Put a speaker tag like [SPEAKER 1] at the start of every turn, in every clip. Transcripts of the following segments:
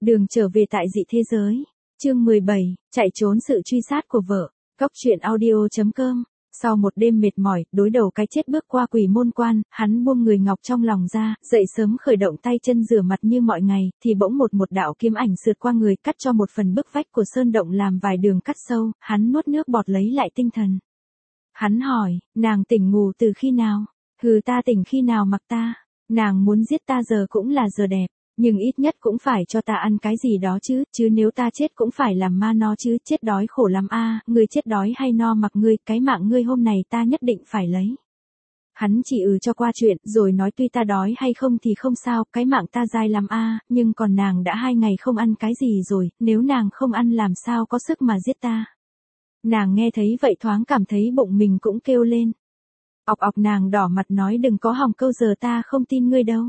[SPEAKER 1] Đường trở về tại dị thế giới. Chương 17, chạy trốn sự truy sát của vợ. Cốc truyện audio.com. Sau một đêm mệt mỏi, đối đầu cái chết bước qua quỷ môn quan, hắn buông người ngọc trong lòng ra, dậy sớm khởi động tay chân rửa mặt như mọi ngày, thì bỗng một đạo kiếm ảnh sượt qua người, cắt cho một phần bức vách của sơn động làm vài đường cắt sâu, hắn nuốt nước bọt lấy lại tinh thần. Hắn hỏi, nàng tỉnh ngủ từ khi nào? Hừ, ta tỉnh khi nào mặc ta? Nàng muốn giết ta giờ cũng là giờ đẹp. Nhưng ít nhất cũng phải cho ta ăn cái gì đó chứ nếu ta chết cũng phải làm ma nó chứ, chết đói khổ lắm a, ngươi chết đói hay no mặc ngươi, cái mạng ngươi hôm này ta nhất định phải lấy. Hắn chỉ cho qua chuyện, rồi nói tuy ta đói hay không thì không sao, cái mạng ta dai lắm a, nhưng còn nàng đã 2 ngày không ăn cái gì rồi, nếu nàng không ăn làm sao có sức mà giết ta. Nàng nghe thấy vậy thoáng cảm thấy bụng mình cũng kêu lên. Ọc ọc, nàng đỏ mặt nói đừng có hòng câu, giờ ta không tin ngươi đâu.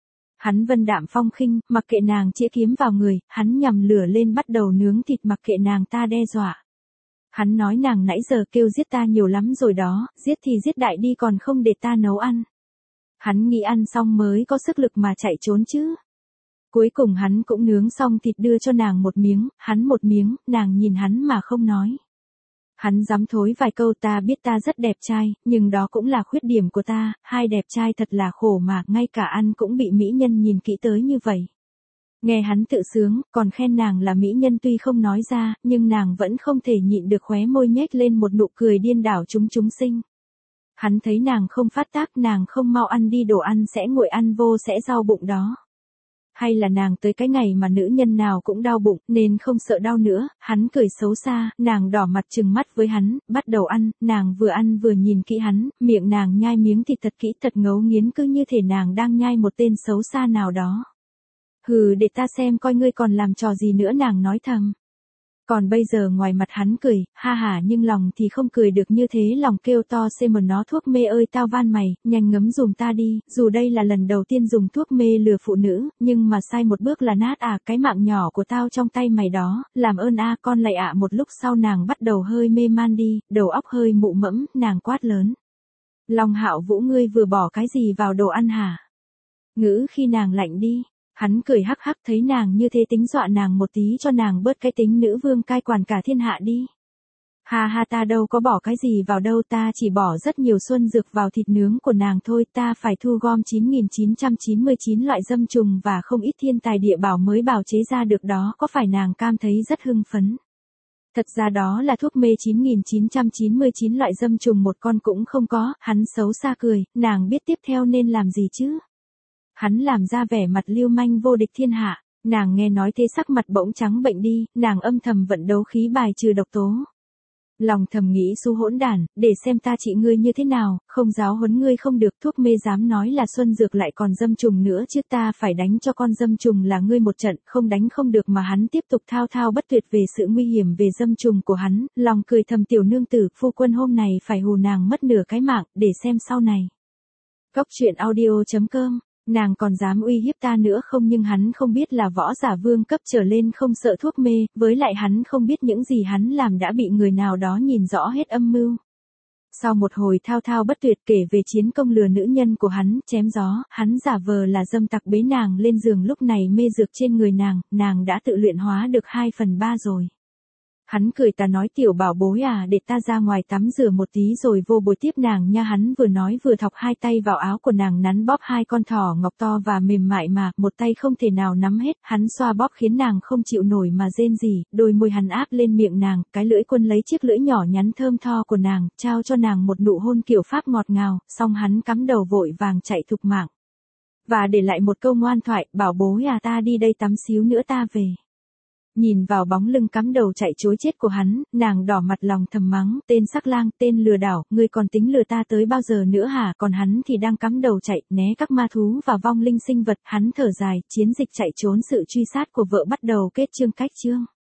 [SPEAKER 1] Hắn vân đạm phong khinh, mặc kệ nàng chĩa kiếm vào người, hắn nhằm lửa lên bắt đầu nướng thịt mặc kệ nàng ta đe dọa. Hắn nói nàng nãy giờ kêu giết ta nhiều lắm rồi đó, giết thì giết đại đi còn không để ta nấu ăn. Hắn nghĩ ăn xong mới có sức lực mà chạy trốn chứ. Cuối cùng hắn cũng nướng xong thịt đưa cho nàng một miếng, hắn một miếng, nàng nhìn hắn mà không nói. Hắn dám thối vài câu, ta biết ta rất đẹp trai, nhưng đó cũng là khuyết điểm của ta, hai đẹp trai thật là khổ mà, ngay cả ăn cũng bị mỹ nhân nhìn kỹ tới như vậy. Nghe hắn tự sướng, còn khen nàng là mỹ nhân tuy không nói ra, nhưng nàng vẫn không thể nhịn được khóe môi nhếch lên một nụ cười điên đảo chúng sinh. Hắn thấy nàng không phát tác, nàng không mau ăn đi đồ ăn sẽ nguội ăn vô sẽ đau bụng đó. Hay là nàng tới cái ngày mà nữ nhân nào cũng đau bụng, nên không sợ đau nữa, hắn cười xấu xa, nàng đỏ mặt trừng mắt với hắn, bắt đầu ăn, nàng vừa ăn vừa nhìn kỹ hắn, miệng nàng nhai miếng thịt thật kỹ thật ngấu nghiến cứ như thể nàng đang nhai một tên xấu xa nào đó. Hừ, để ta xem coi ngươi còn làm trò gì nữa, nàng nói thầm. Còn bây giờ ngoài mặt hắn cười, ha hả, nhưng lòng thì không cười được như thế, lòng kêu to xem mà nó thuốc mê ơi tao van mày, nhanh ngấm dùm ta đi, dù đây là lần đầu tiên dùng thuốc mê lừa phụ nữ, nhưng mà sai một bước là nát à, cái mạng nhỏ của tao trong tay mày đó, làm ơn a con lại ạ. Một lúc sau nàng bắt đầu hơi mê man đi, đầu óc hơi mụ mẫm, nàng quát lớn. Long Hạo Vũ, ngươi vừa bỏ cái gì vào đồ ăn hả? Ngữ khi nàng lạnh đi. Hắn cười hắc hắc, thấy nàng như thế tính dọa nàng một tí cho nàng bớt cái tính nữ vương cai quản cả thiên hạ đi. Ha ha, ta đâu có bỏ cái gì vào đâu, ta chỉ bỏ rất nhiều xuân dược vào thịt nướng của nàng thôi, ta phải thu gom 9.999 loại dâm trùng và không ít thiên tài địa bảo mới bào chế ra được đó, có phải nàng cảm thấy rất hưng phấn? Thật ra đó là thuốc mê 9.999 loại dâm trùng một con cũng không có, hắn xấu xa cười, nàng biết tiếp theo nên làm gì chứ? Hắn làm ra vẻ mặt lưu manh vô địch thiên hạ, nàng nghe nói thế sắc mặt bỗng trắng bệnh đi, nàng âm thầm vận đấu khí bài trừ độc tố. Lòng thầm nghĩ xu hỗn đản, để xem ta trị ngươi như thế nào, không giáo huấn ngươi không được, thuốc mê dám nói là xuân dược lại còn dâm trùng nữa chứ, ta phải đánh cho con dâm trùng là ngươi một trận, không đánh không được mà. Hắn tiếp tục thao thao bất tuyệt về sự nguy hiểm về dâm trùng của hắn, lòng cười thầm tiểu nương tử, phu quân hôm này phải hù nàng mất nửa cái mạng, để xem sau này. Cốc truyện audio.com. Nàng còn dám uy hiếp ta nữa không, nhưng hắn không biết là võ giả vương cấp trở lên không sợ thuốc mê, với lại hắn không biết những gì hắn làm đã bị người nào đó nhìn rõ hết âm mưu. Sau một hồi thao thao bất tuyệt kể về chiến công lừa nữ nhân của hắn, chém gió, hắn giả vờ là dâm tặc bế nàng lên giường, lúc này mê dược trên người nàng đã tự luyện hóa được 2/3 rồi. Hắn cười ta nói tiểu bảo bối à, để ta ra ngoài tắm rửa một tí rồi vô bồi tiếp nàng nha. Hắn vừa nói vừa thọc 2 tay vào áo của nàng, nắn bóp 2 con thỏ ngọc to và mềm mại mà, một tay không thể nào nắm hết, hắn xoa bóp khiến nàng không chịu nổi mà rên rỉ, đôi môi hắn áp lên miệng nàng, cái lưỡi quân lấy chiếc lưỡi nhỏ nhắn thơm tho của nàng, trao cho nàng một nụ hôn kiểu Pháp ngọt ngào, xong hắn cắm đầu vội vàng chạy thục mạng. Và để lại một câu ngoan thoại, bảo bối à ta đi đây tắm xíu nữa ta về. Nhìn vào bóng lưng cắm đầu chạy chối chết của hắn, nàng đỏ mặt lòng thầm mắng, tên sắc lang, tên lừa đảo, ngươi còn tính lừa ta tới bao giờ nữa hả? Còn hắn thì đang cắm đầu chạy, né các ma thú và vong linh sinh vật, hắn thở dài, chiến dịch chạy trốn sự truy sát của vợ bắt đầu kết chương.